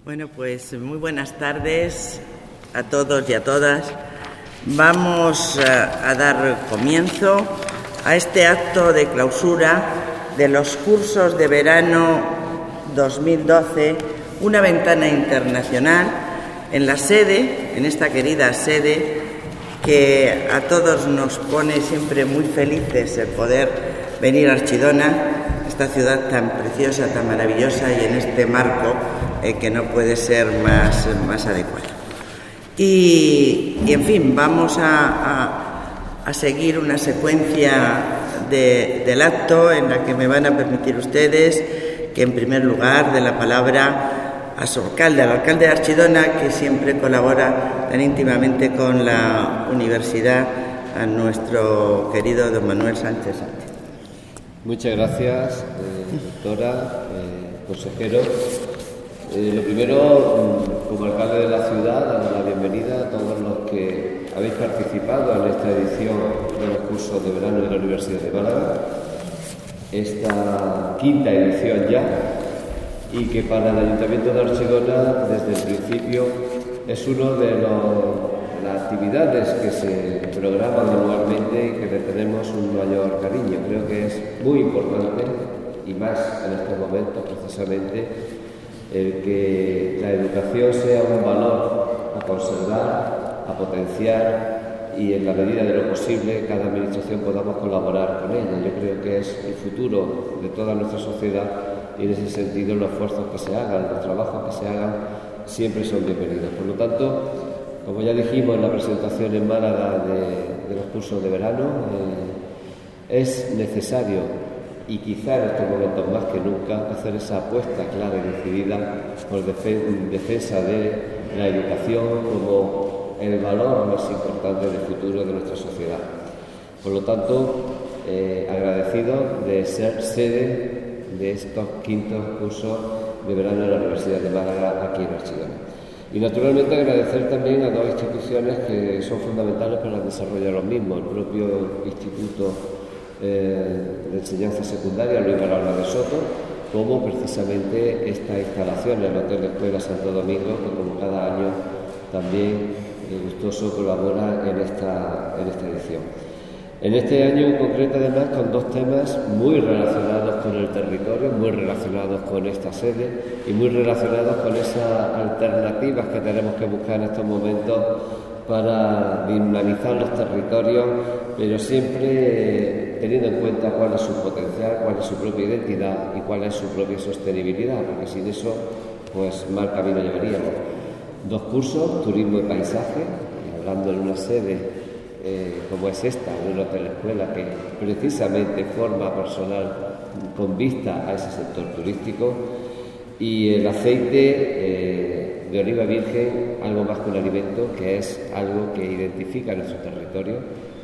Bueno, pues muy buenas tardes a todos y a todas. Vamos a dar comienzo a este acto de clausura de los cursos de verano 2012, una ventana internacional, en la sede, en esta querida sede, que a todos nos pone siempre muy felices el poder venir a Archidona, esta ciudad tan preciosa, tan maravillosa, y en este marco que no puede ser más adecuado. Y en fin, vamos a seguir una secuencia del acto en la que me van a permitir ustedes que, en primer lugar, dé la palabra a su alcalde, al alcalde de Archidona, que siempre colabora tan íntimamente con la universidad, a nuestro querido don Manuel Sánchez Sánchez. Muchas gracias, doctora, consejero. Lo primero, como alcalde de la ciudad, dar la bienvenida a todos los que habéis participado en esta edición de los cursos de verano de la Universidad de Málaga, esta quinta edición ya, y que para el Ayuntamiento de Archidona, desde el principio, es uno de las actividades que se programan anualmente y que le tenemos un mayor cariño. Creo que es muy importante, y más en estos momentos precisamente, el que la educación sea un valor a conservar, a potenciar, y en la medida de lo posible cada administración podamos colaborar con ella. Yo creo que es el futuro de toda nuestra sociedad, y en ese sentido los esfuerzos que se hagan, los trabajos que se hagan, siempre son bienvenidos. Por lo tanto, como ya dijimos en la presentación en Málaga de los cursos de verano, es necesario, y quizá en estos momentos más que nunca, hacer esa apuesta clara y decidida por defensa de la educación como el valor más importante del futuro de nuestra sociedad. Por lo tanto, agradecido de ser sede de estos quintos cursos de verano en la Universidad de Málaga, aquí en Archidona. Y naturalmente agradecer también a dos instituciones que son fundamentales para el desarrollo de los mismos: el propio Instituto de Enseñanza Secundaria Luis Barahona de Soto, como precisamente esta instalación en el Hotel de Escuela Santo Domingo, que como cada año también gustoso colabora en esta edición. En este año en concreto, además, con dos temas muy relacionados con el territorio, muy relacionados con esta sede y muy relacionados con esas alternativas que tenemos que buscar en estos momentos para dinamizar los territorios, pero siempre teniendo en cuenta cuál es su potencial, cuál es su propia identidad y cuál es su propia sostenibilidad, porque sin eso, pues mal camino llevaríamos. Dos cursos, turismo y paisaje, hablando en una sede como es esta, en un hotel escuela que precisamente forma personal con vista a ese sector turístico, y el aceite de oliva virgen, algo más que un alimento, que es algo que identifica nuestro territorio.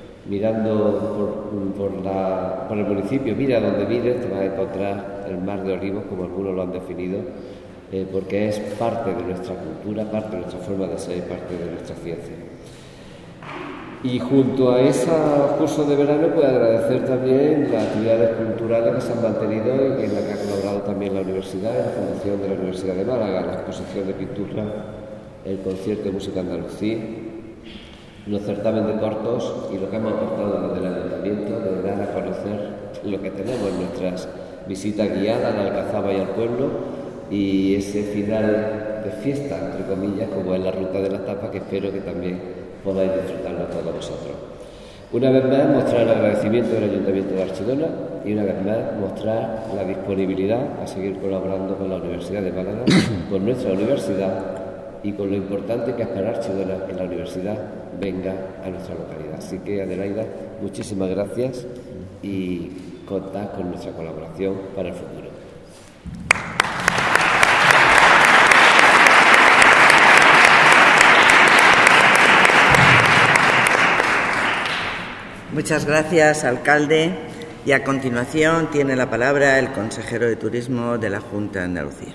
Mirando por el municipio, mira donde mires, te vas a encontrar el mar de olivos, como algunos lo han definido, porque es parte de nuestra cultura, parte de nuestra forma de ser y parte de nuestra ciencia. Y junto a esos cursos de verano, pues agradecer también las actividades culturales que se han mantenido y en la que ha colaborado también la universidad, la Fundación de la Universidad de Málaga, la exposición de pintura, el concierto de música andalusí, los certámenes de cortos y lo que hemos aportado desde el Ayuntamiento de dar a conocer lo que tenemos en nuestras visitas guiadas al Alcazaba y al pueblo, y ese final de fiesta, entre comillas, como es la Ruta de la Tapa, que espero que también podáis disfrutarlo todos vosotros. Una vez más, mostrar el agradecimiento del Ayuntamiento de Archidona, y una vez más mostrar la disponibilidad a seguir colaborando con la Universidad de Málaga, con nuestra universidad, y con lo importante que es para Archidona que la universidad venga a nuestra localidad. Así que, Adelaida, muchísimas gracias y contad con nuestra colaboración para el futuro. Muchas gracias, alcalde. Y a continuación tiene la palabra el consejero de Turismo de la Junta de Andalucía.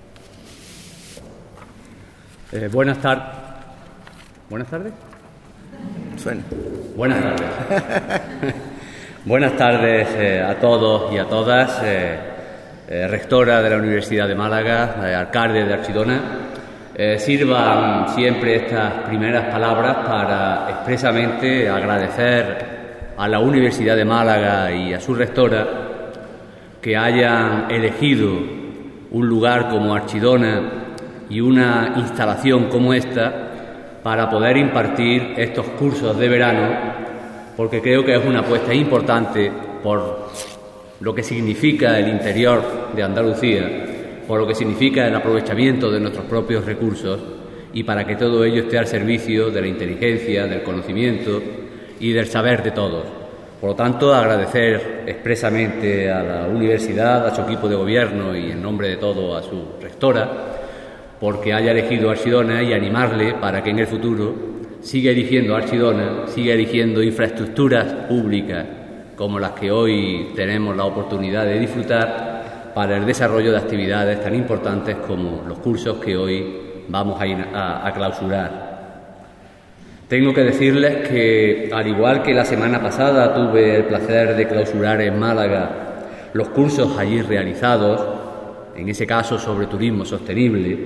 Buenas tardes. ¿Buenas tardes? Suena. Buenas tardes. Buenas tardes a todos y a todas. Rectora de la Universidad de Málaga, alcalde de Archidona. Sirvan siempre estas primeras palabras para expresamente agradecer a la Universidad de Málaga y a su rectora que hayan elegido un lugar como Archidona y una instalación como esta para poder impartir estos cursos de verano, porque creo que es una apuesta importante por lo que significa el interior de Andalucía, por lo que significa el aprovechamiento de nuestros propios recursos y para que todo ello esté al servicio de la inteligencia, del conocimiento y del saber de todos. Por lo tanto, agradecer expresamente a la universidad, a su equipo de gobierno y en nombre de todo a su rectora, porque haya elegido Archidona y animarle para que en el futuro siga eligiendo Archidona, siga eligiendo infraestructuras públicas como las que hoy tenemos la oportunidad de disfrutar para el desarrollo de actividades tan importantes como los cursos que hoy vamos a clausurar. Tengo que decirles que, al igual que la semana pasada tuve el placer de clausurar en Málaga los cursos allí realizados, en ese caso sobre turismo sostenible,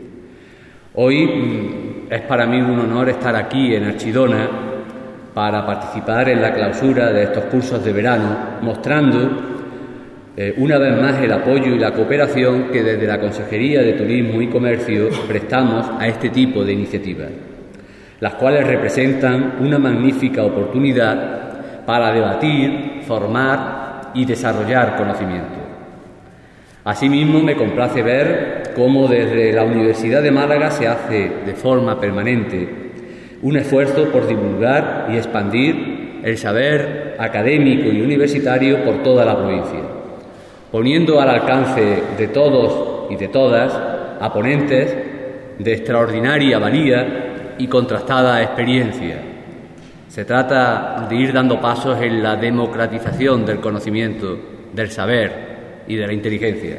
hoy es para mí un honor estar aquí en Archidona para participar en la clausura de estos cursos de verano, mostrando una vez más el apoyo y la cooperación que desde la Consejería de Turismo y Comercio prestamos a este tipo de iniciativas, las cuales representan una magnífica oportunidad para debatir, formar y desarrollar conocimiento. Asimismo, me complace ver cómo desde la Universidad de Málaga se hace de forma permanente un esfuerzo por divulgar y expandir el saber académico y universitario por toda la provincia, poniendo al alcance de todos y de todas a ponentes de extraordinaria valía y contrastada experiencia. Se trata de ir dando pasos en la democratización del conocimiento, del saber y de la inteligencia.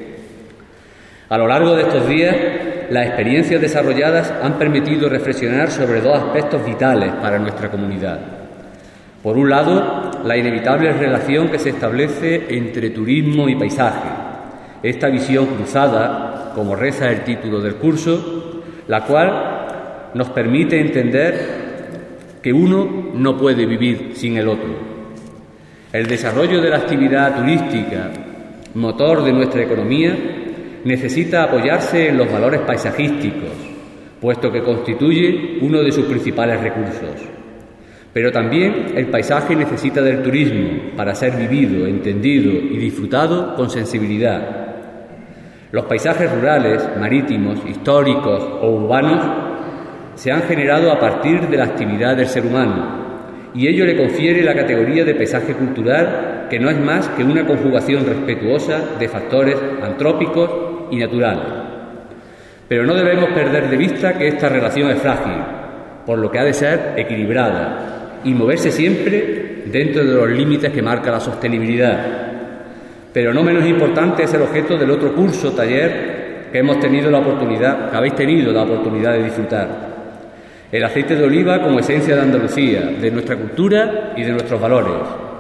A lo largo de estos días, las experiencias desarrolladas han permitido reflexionar sobre dos aspectos vitales para nuestra comunidad. Por un lado, la inevitable relación que se establece entre turismo y paisaje. Esta visión cruzada, como reza el título del curso, la cual nos permite entender que uno no puede vivir sin el otro. El desarrollo de la actividad turística, motor de nuestra economía, necesita apoyarse en los valores paisajísticos, puesto que constituye uno de sus principales recursos. Pero también el paisaje necesita del turismo para ser vivido, entendido y disfrutado con sensibilidad. Los paisajes rurales, marítimos, históricos o urbanos se han generado a partir de la actividad del ser humano, y ello le confiere la categoría de paisaje cultural, que no es más que una conjugación respetuosa de factores antrópicos y naturales. Pero no debemos perder de vista que esta relación es frágil, por lo que ha de ser equilibrada y moverse siempre dentro de los límites que marca la sostenibilidad. Pero no menos importante es el objeto del otro curso, taller, que habéis tenido la oportunidad de disfrutar. El aceite de oliva como esencia de Andalucía, de nuestra cultura y de nuestros valores.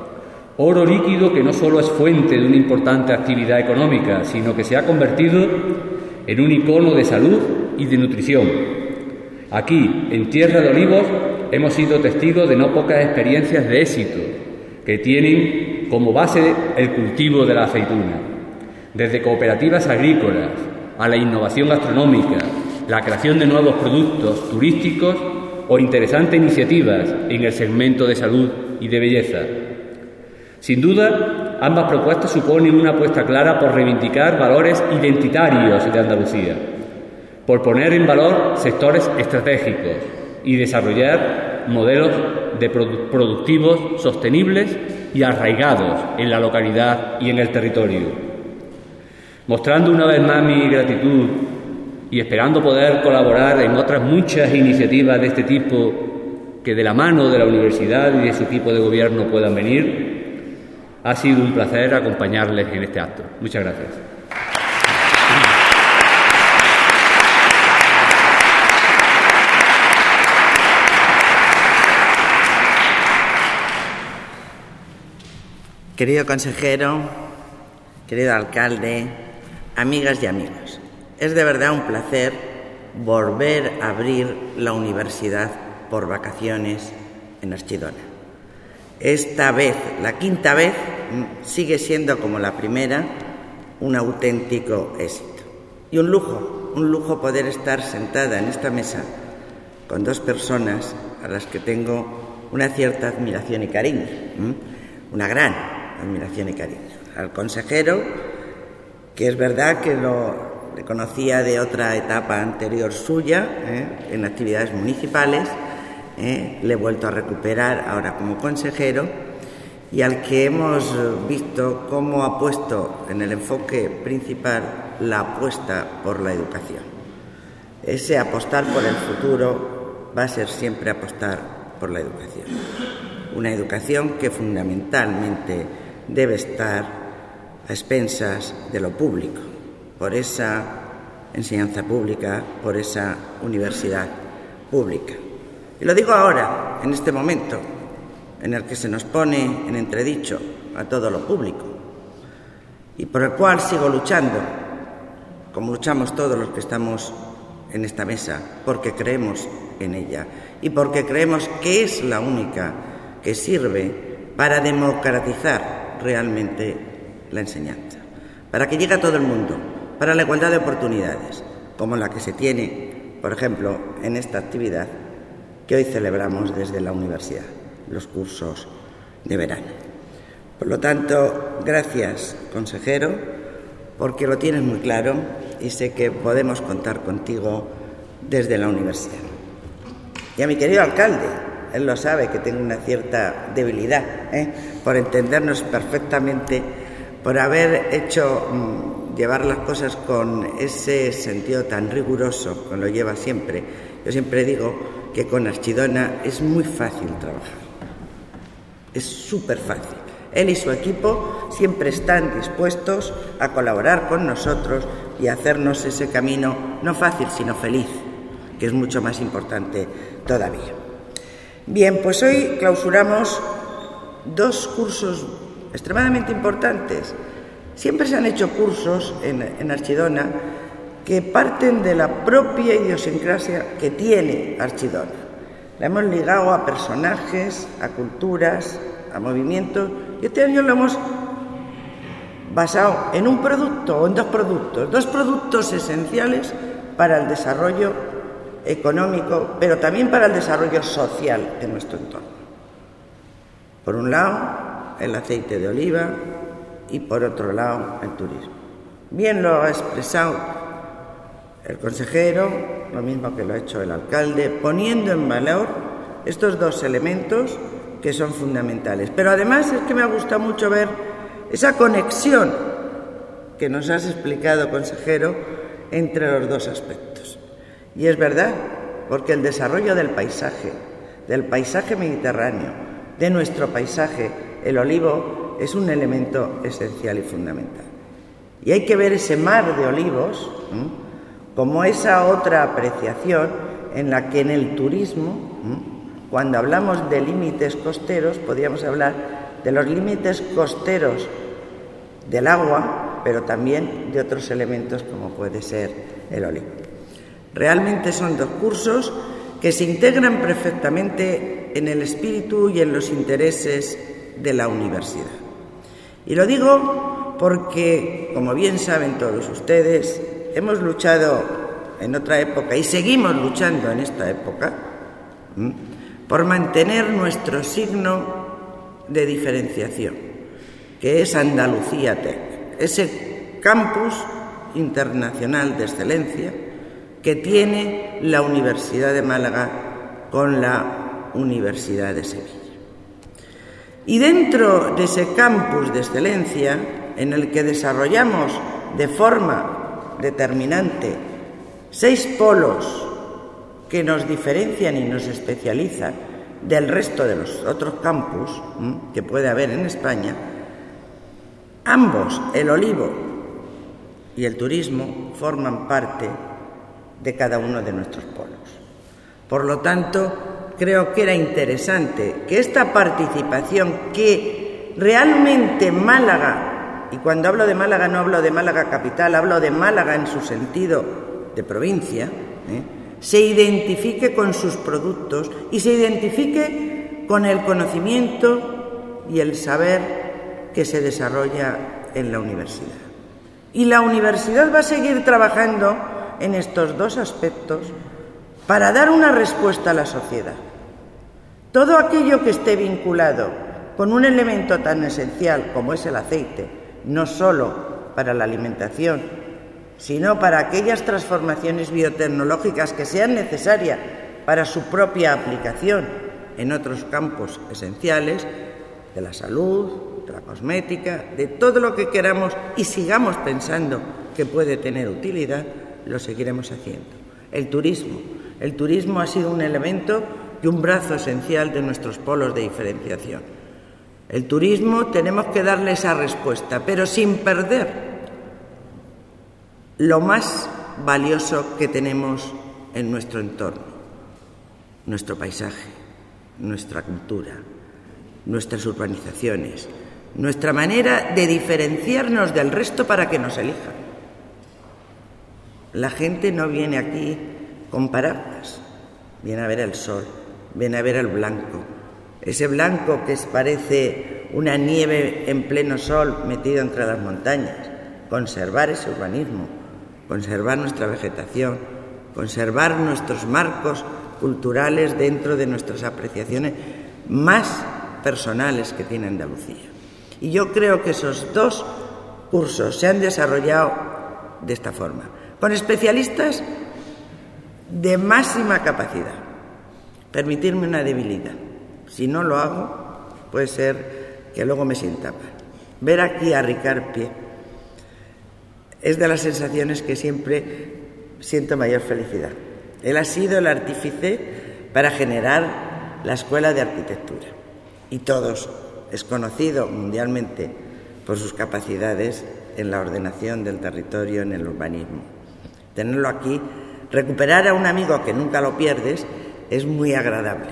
Oro líquido que no solo es fuente de una importante actividad económica, sino que se ha convertido en un icono de salud y de nutrición. Aquí, en Tierra de Olivos, hemos sido testigos de no pocas experiencias de éxito que tienen como base el cultivo de la aceituna, desde cooperativas agrícolas a la innovación gastronómica, la creación de nuevos productos turísticos o interesantes iniciativas en el segmento de salud y de belleza. Sin duda, ambas propuestas suponen una apuesta clara por reivindicar valores identitarios de Andalucía, por poner en valor sectores estratégicos y desarrollar modelos productivos sostenibles y arraigados en la localidad y en el territorio. Mostrando una vez más mi gratitud y esperando poder colaborar en otras muchas iniciativas de este tipo que de la mano de la universidad y de su equipo de gobierno puedan venir, ha sido un placer acompañarles en este acto. Muchas gracias. Querido consejero, querido alcalde, amigas y amigos, es de verdad un placer volver a abrir la universidad por vacaciones en Archidona. Esta vez, la quinta vez, sigue siendo como la primera, un auténtico éxito. Y un lujo poder estar sentada en esta mesa con dos personas a las que tengo una cierta admiración y cariño, una gran admiración y cariño. Al consejero, que es verdad que le conocía de otra etapa anterior suya, en actividades municipales, le he vuelto a recuperar ahora como consejero, y al que hemos visto cómo ha puesto en el enfoque principal la apuesta por la educación. Ese apostar por el futuro va a ser siempre apostar por la educación. Una educación que fundamentalmente debe estar a expensas de lo público, por esa enseñanza pública, por esa universidad pública. Y lo digo ahora, en este momento, en el que se nos pone en entredicho a todo lo público, y por el cual sigo luchando, como luchamos todos los que estamos en esta mesa, porque creemos en ella y porque creemos que es la única que sirve para democratizar realmente la enseñanza, para que llegue a todo el mundo, para la igualdad de oportunidades, como la que se tiene, por ejemplo, en esta actividad que hoy celebramos desde la universidad, los cursos de verano. Por lo tanto, gracias, consejero, porque lo tienes muy claro y sé que podemos contar contigo desde la universidad. Y a mi querido alcalde, él lo sabe que tengo una cierta debilidad, por entendernos perfectamente, por haber hecho llevar las cosas con ese sentido tan riguroso que lo lleva siempre. Yo siempre digo que con Archidona es muy fácil trabajar, es súper fácil. Él y su equipo siempre están dispuestos a colaborar con nosotros y a hacernos ese camino no fácil, sino feliz, que es mucho más importante todavía. Bien, pues hoy clausuramos dos cursos extremadamente importantes. Siempre se han hecho cursos en Archidona que parten de la propia idiosincrasia que tiene Archidona. La hemos ligado a personajes, a culturas, a movimientos, y este año lo hemos basado en un producto o en dos productos esenciales para el desarrollo económico, pero también para el desarrollo social de nuestro entorno. Por un lado, el aceite de oliva y por otro lado, el turismo. Bien lo ha expresado el consejero, lo mismo que lo ha hecho el alcalde, poniendo en valor estos dos elementos que son fundamentales. Pero además es que me ha gustado mucho ver esa conexión que nos has explicado, consejero, entre los dos aspectos. Y es verdad, porque el desarrollo del paisaje mediterráneo, de nuestro paisaje, el olivo, es un elemento esencial y fundamental. Y hay que ver ese mar de olivos como esa otra apreciación en la que en el turismo, cuando hablamos de límites costeros, podríamos hablar de los límites costeros del agua, pero también de otros elementos como puede ser el olivo. Realmente son dos cursos que se integran perfectamente en el espíritu y en los intereses de la universidad. Y lo digo porque, como bien saben todos ustedes, hemos luchado en otra época y seguimos luchando en esta época por mantener nuestro signo de diferenciación, que es Andalucía Tech, ese campus internacional de excelencia que tiene la Universidad de Málaga con la Universidad de Sevilla. Y dentro de ese campus de excelencia, en el que desarrollamos de forma determinante 6 polos que nos diferencian y nos especializan del resto de los otros campus que puede haber en España, ambos, el olivo y el turismo, forman parte de cada uno de nuestros polos. Por lo tanto, creo que era interesante que esta participación que realmente Málaga, y cuando hablo de Málaga no hablo de Málaga capital, hablo de Málaga en su sentido de provincia, se identifique con sus productos y se identifique con el conocimiento y el saber que se desarrolla en la universidad. Y la universidad va a seguir trabajando en estos dos aspectos para dar una respuesta a la sociedad. Todo aquello que esté vinculado con un elemento tan esencial como es el aceite, no solo para la alimentación, sino para aquellas transformaciones biotecnológicas que sean necesarias para su propia aplicación en otros campos esenciales, de la salud, de la cosmética, de todo lo que queramos y sigamos pensando que puede tener utilidad, lo seguiremos haciendo. El turismo ha sido un elemento y un brazo esencial de nuestros polos de diferenciación. El turismo tenemos que darle esa respuesta, pero sin perder lo más valioso que tenemos en nuestro entorno, nuestro paisaje, nuestra cultura, nuestras urbanizaciones, nuestra manera de diferenciarnos del resto para que nos elijan. La gente no viene aquí con paraguas, viene a ver el sol, viene a ver el blanco, ese blanco que parece una nieve en pleno sol metido entre las montañas. Conservar ese urbanismo, conservar nuestra vegetación, conservar nuestros marcos culturales dentro de nuestras apreciaciones más personales que tiene Andalucía. Y yo creo que esos dos cursos se han desarrollado de esta forma, con especialistas de máxima capacidad. Permitirme una debilidad. Si no lo hago, puede ser que luego me sienta mal. Ver aquí a Ricard Pie es de las sensaciones que siempre siento mayor felicidad. Él ha sido el artífice para generar la Escuela de Arquitectura. Y todos es conocido mundialmente por sus capacidades en la ordenación del territorio, en el urbanismo. Tenerlo aquí, recuperar a un amigo que nunca lo pierdes, es muy agradable.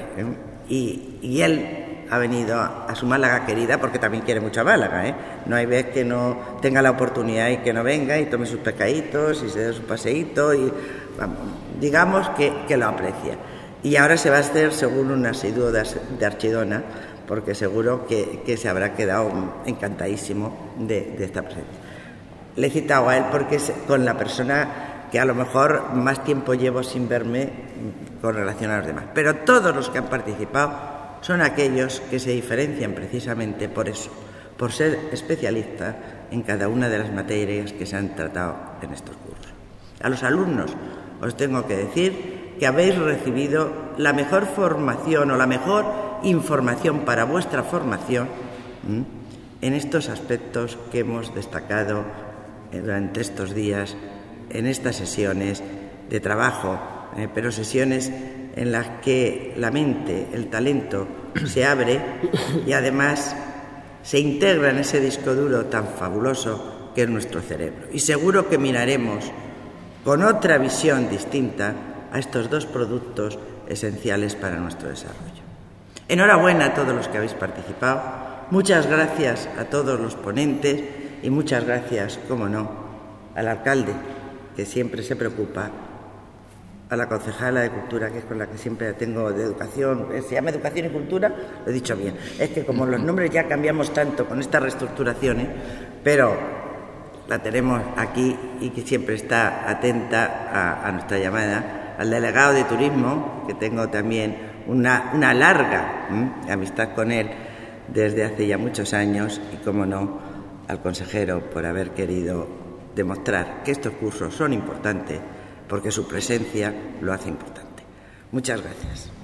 Y él ha venido a su Málaga querida porque también quiere mucho a Málaga. No hay vez que no tenga la oportunidad y que no venga y tome sus pescaditos y se dé su paseíto y vamos, digamos que lo aprecia. Y ahora se va a hacer según un asiduo de Archidona, porque seguro que se habrá quedado encantadísimo de esta presencia. Le he citado a él porque es con la persona que a lo mejor más tiempo llevo sin verme con relación a los demás. Pero todos los que han participado son aquellos que se diferencian precisamente por eso, por ser especialistas en cada una de las materias que se han tratado en estos cursos. A los alumnos os tengo que decir que habéis recibido la mejor formación o la mejor información para vuestra formación en estos aspectos que hemos destacado durante estos días, en estas sesiones de trabajo, pero sesiones en las que la mente, el talento se abre y además se integra en ese disco duro tan fabuloso que es nuestro cerebro. Y seguro que miraremos con otra visión distinta a estos dos productos esenciales para nuestro desarrollo. Enhorabuena a todos los que habéis participado, muchas gracias a todos los ponentes y muchas gracias, como no, al alcalde, que siempre se preocupa, a la concejala de Cultura, que es con la que siempre tengo de educación, se llama Educación y Cultura, lo he dicho bien, es que como los nombres ya cambiamos tanto con estas reestructuraciones, pero la tenemos aquí y que siempre está atenta a nuestra llamada, al delegado de Turismo, que tengo también una larga amistad con él desde hace ya muchos años, y como no, al consejero por haber querido demostrar que estos cursos son importantes porque su presencia lo hace importante. Muchas gracias.